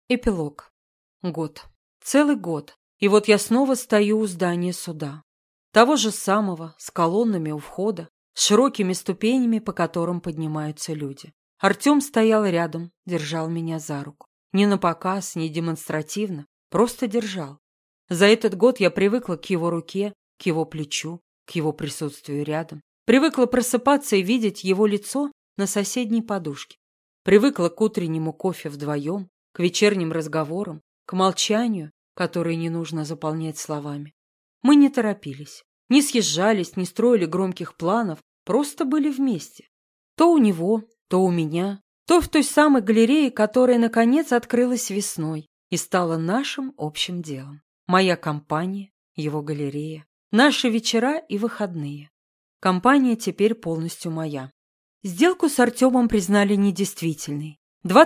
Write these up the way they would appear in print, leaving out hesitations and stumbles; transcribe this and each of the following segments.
Эпилог. Год. Целый год. И вот я снова стою у здания суда. Того же самого, с колоннами у входа, с широкими ступенями, по которым поднимаются люди. Артем стоял рядом, держал меня за руку. Не напоказ, не демонстративно, просто держал. За этот год я привыкла к его руке, к его плечу, к его присутствию рядом. Привыкла просыпаться и видеть его лицо на соседней подушке. Привыкла к утреннему кофе вдвоем, к вечерним разговорам, к молчанию, которое не нужно заполнять словами. Мы не торопились, не съезжались, не строили громких планов, просто были вместе. То у него, то у меня, то в той самой галерее, которая, наконец, открылась весной и стала нашим общим делом. Моя компания, его галерея, наши вечера и выходные. Компания теперь полностью моя. Сделку с Артемом признали недействительной.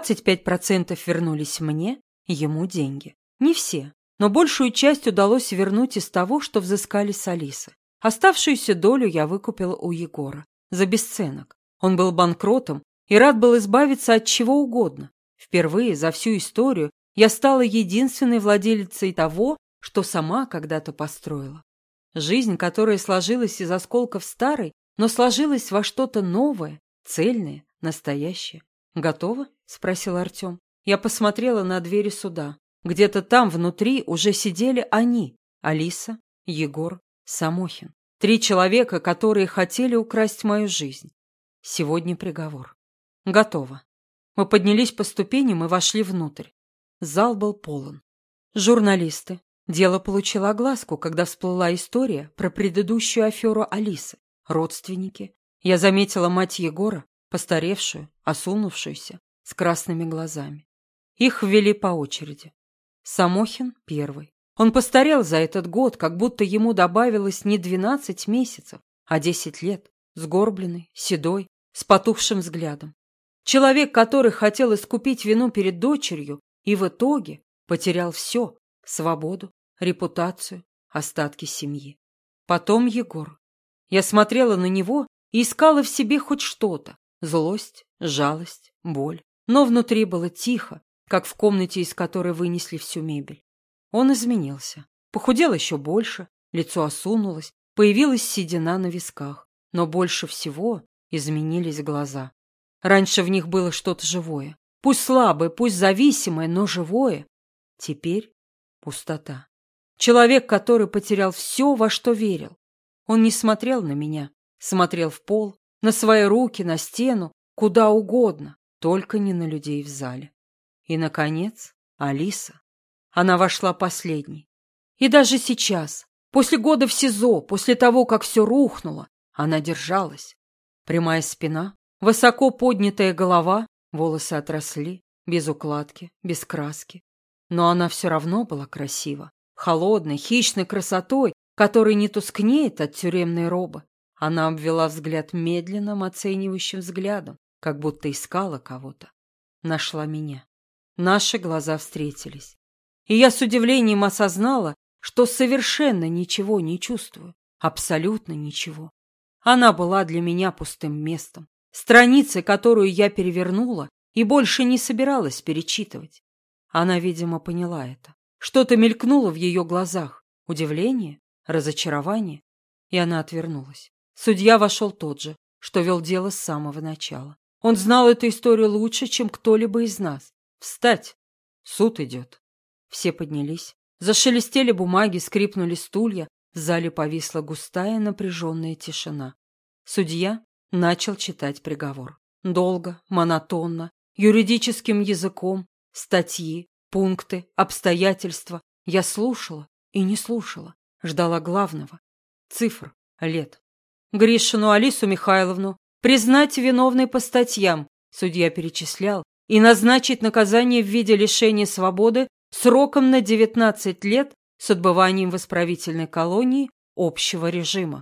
25% вернулись мне, ему деньги. Не все, но большую часть удалось вернуть из того, что взыскали с Алисы. Оставшуюся долю я выкупила у Егора. За бесценок. Он был банкротом и рад был избавиться от чего угодно. Впервые за всю историю я стала единственной владелицей того, что сама когда-то построила. Жизнь, которая сложилась из осколков старой, но сложилась во что-то новое, цельное, настоящее. «Готово?» – спросил Артем. Я посмотрела на двери суда. Где-то там внутри уже сидели они – Алиса, Егор, Самохин. 3 человека, которые хотели украсть мою жизнь. Сегодня приговор. Готово. Мы поднялись по ступеням и вошли внутрь. Зал был полон. Журналисты. Дело получило огласку, когда всплыла история про предыдущую аферу Алисы. Родственники. Я заметила мать Егора, постаревшую, осунувшуюся, с красными глазами. Их ввели по очереди. Самохин первый. Он постарел за этот год, как будто ему добавилось не 12 месяцев, а 10 лет, сгорбленный, седой, с потухшим взглядом. Человек, который хотел искупить вину перед дочерью и в итоге потерял все – свободу, репутацию, остатки семьи. Потом Егор. Я смотрела на него и искала в себе хоть что-то. Злость, жалость, боль. Но внутри было тихо, как в комнате, из которой вынесли всю мебель. Он изменился. Похудел еще больше, лицо осунулось, появилась седина на висках. Но больше всего изменились глаза. Раньше в них было что-то живое. Пусть слабое, пусть зависимое, но живое. Теперь пустота. Человек, который потерял все, во что верил. Он не смотрел на меня, смотрел в пол, на свои руки, на стену, куда угодно, только не на людей в зале. И, наконец, Алиса. Она вошла последней. И даже сейчас, после года в СИЗО, после того, как все рухнуло, она держалась. Прямая спина, высоко поднятая голова, волосы отросли, без укладки, без краски. Но она все равно была красива, холодной, хищной красотой, которая не тускнеет от тюремной робы. Она обвела взгляд медленным, оценивающим взглядом, как будто искала кого-то. Нашла меня. Наши глаза встретились. И я с удивлением осознала, что совершенно ничего не чувствую. Абсолютно ничего. Она была для меня пустым местом. Страницей, которую я перевернула и больше не собиралась перечитывать. Она, видимо, поняла это. Что-то мелькнуло в ее глазах. Удивление, разочарование. И она отвернулась. Судья вошел тот же, что вел дело с самого начала. Он знал эту историю лучше, чем кто-либо из нас. «Встать! Суд идет!» Все поднялись. Зашелестели бумаги, скрипнули стулья. В зале повисла густая напряженная тишина. Судья начал читать приговор. Долго, монотонно, юридическим языком, статьи, пункты, обстоятельства. Я слушала и не слушала. Ждала главного. Цифр, лет. Гришину Алису Михайловну признать виновной по статьям, судья перечислял, и назначить наказание в виде лишения свободы сроком на 19 лет с отбыванием в исправительной колонии общего режима.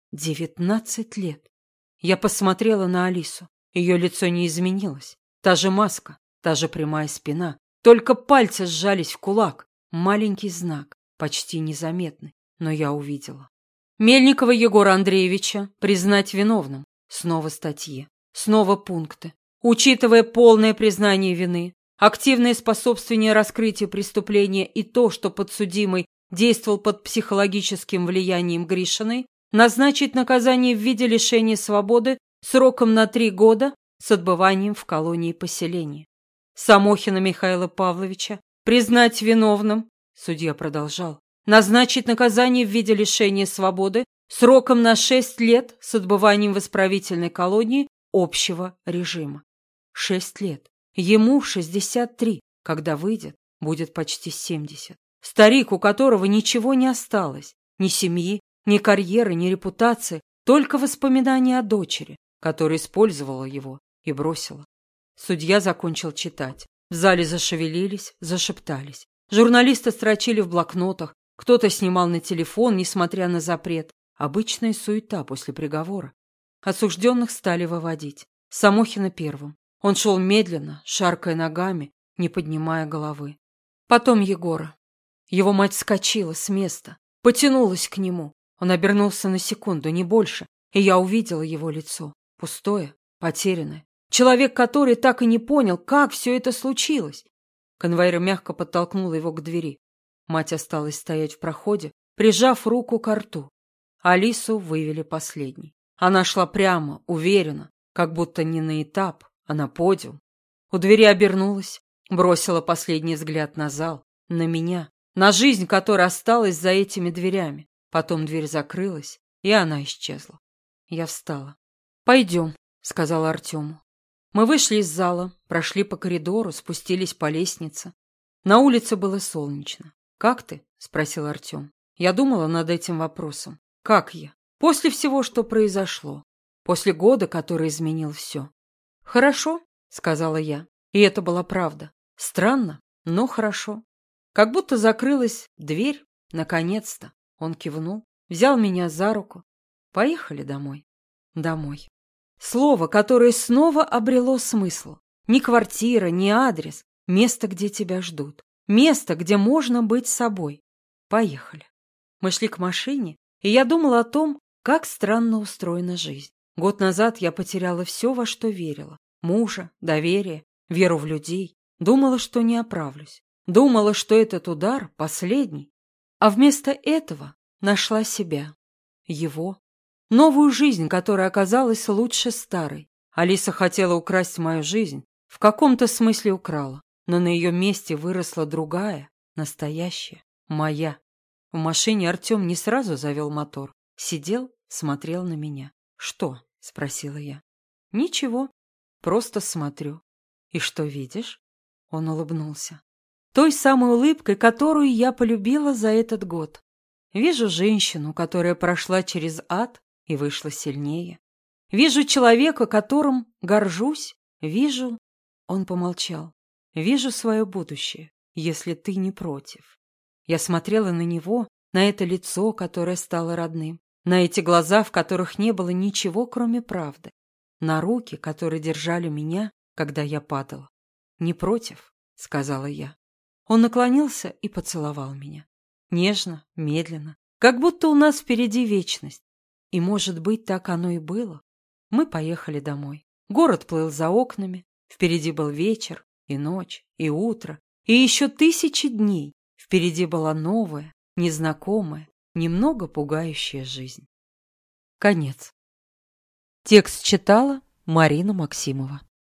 19 лет. Я посмотрела на Алису. Ее лицо не изменилось. Та же маска, та же прямая спина. Только пальцы сжались в кулак. Маленький знак, почти незаметный, но я увидела. Мельникова Егора Андреевича признать виновным. Снова статьи, снова пункты. Учитывая полное признание вины, активное способствование раскрытию преступления и то, что подсудимый действовал под психологическим влиянием Гришиной, назначить наказание в виде лишения свободы сроком на 3 года с отбыванием в колонии поселения. Самохина Михаила Павловича признать виновным, судья продолжал, назначить наказание в виде лишения свободы сроком на 6 лет с отбыванием в исправительной колонии общего режима. 6 лет. Ему 63, когда выйдет, будет почти 70. Старик, у которого ничего не осталось, ни семьи, ни карьеры, ни репутации, только воспоминания о дочери, которая использовала его и бросила. Судья закончил читать. В зале зашевелились, зашептались. Журналисты строчили в блокнотах, кто-то снимал на телефон, несмотря на запрет. Обычная суета после приговора. Осужденных стали выводить. Самохина первым. Он шел медленно, шаркая ногами, не поднимая головы. Потом Егора. Его мать вскочила с места, потянулась к нему. Он обернулся на секунду, не больше, и я увидела его лицо. Пустое, потерянное. Человек, который так и не понял, как все это случилось. Конвоир мягко подтолкнул его к двери. Мать осталась стоять в проходе, прижав руку ко рту. Алису вывели последней. Она шла прямо, уверенно, как будто не на этап, а на подиум. У двери обернулась, бросила последний взгляд на зал, на меня, на жизнь, которая осталась за этими дверями. Потом дверь закрылась, и она исчезла. Я встала. «Пойдем», — сказала Артему. Мы вышли из зала, прошли по коридору, спустились по лестнице. На улице было солнечно. «Как ты?» — спросил Артем. Я думала над этим вопросом. Как я? После всего, что произошло. После года, который изменил все. «Хорошо», — сказала я. И это была правда. Странно, но хорошо. Как будто закрылась дверь, наконец-то. Он кивнул, взял меня за руку. Поехали домой. Домой. Слово, которое снова обрело смысл. Ни квартира, ни адрес. Место, где тебя ждут. Место, где можно быть собой. Поехали. Мы шли к машине, и я думала о том, как странно устроена жизнь. Год назад я потеряла все, во что верила. Мужа, доверие, веру в людей. Думала, что не оправлюсь. Думала, что этот удар последний. А вместо этого нашла себя. Его. Новую жизнь, которая оказалась лучше старой. Алиса хотела украсть мою жизнь. В каком-то смысле украла. Но на ее месте выросла другая, настоящая, моя. В машине Артем не сразу завел мотор. Сидел, смотрел на меня. «Что?» — спросила я. «Ничего, просто смотрю». «И что видишь?» Он улыбнулся. Той самой улыбкой, которую я полюбила за этот год. Вижу женщину, которая прошла через ад и вышла сильнее. Вижу человека, которым горжусь. Вижу... Он помолчал. Вижу свое будущее, если ты не против. Я смотрела на него, на это лицо, которое стало родным, на эти глаза, в которых не было ничего, кроме правды, на руки, которые держали меня, когда я падала. «Не против», — сказала я. Он наклонился и поцеловал меня. Нежно, медленно, как будто у нас впереди вечность. И, может быть, так оно и было. Мы поехали домой. Город плыл за окнами, впереди был вечер, и ночь, и утро, и еще 1000 дней. Впереди была новая, незнакомая, немного пугающая жизнь. Конец. Текст читала Марина Максимова.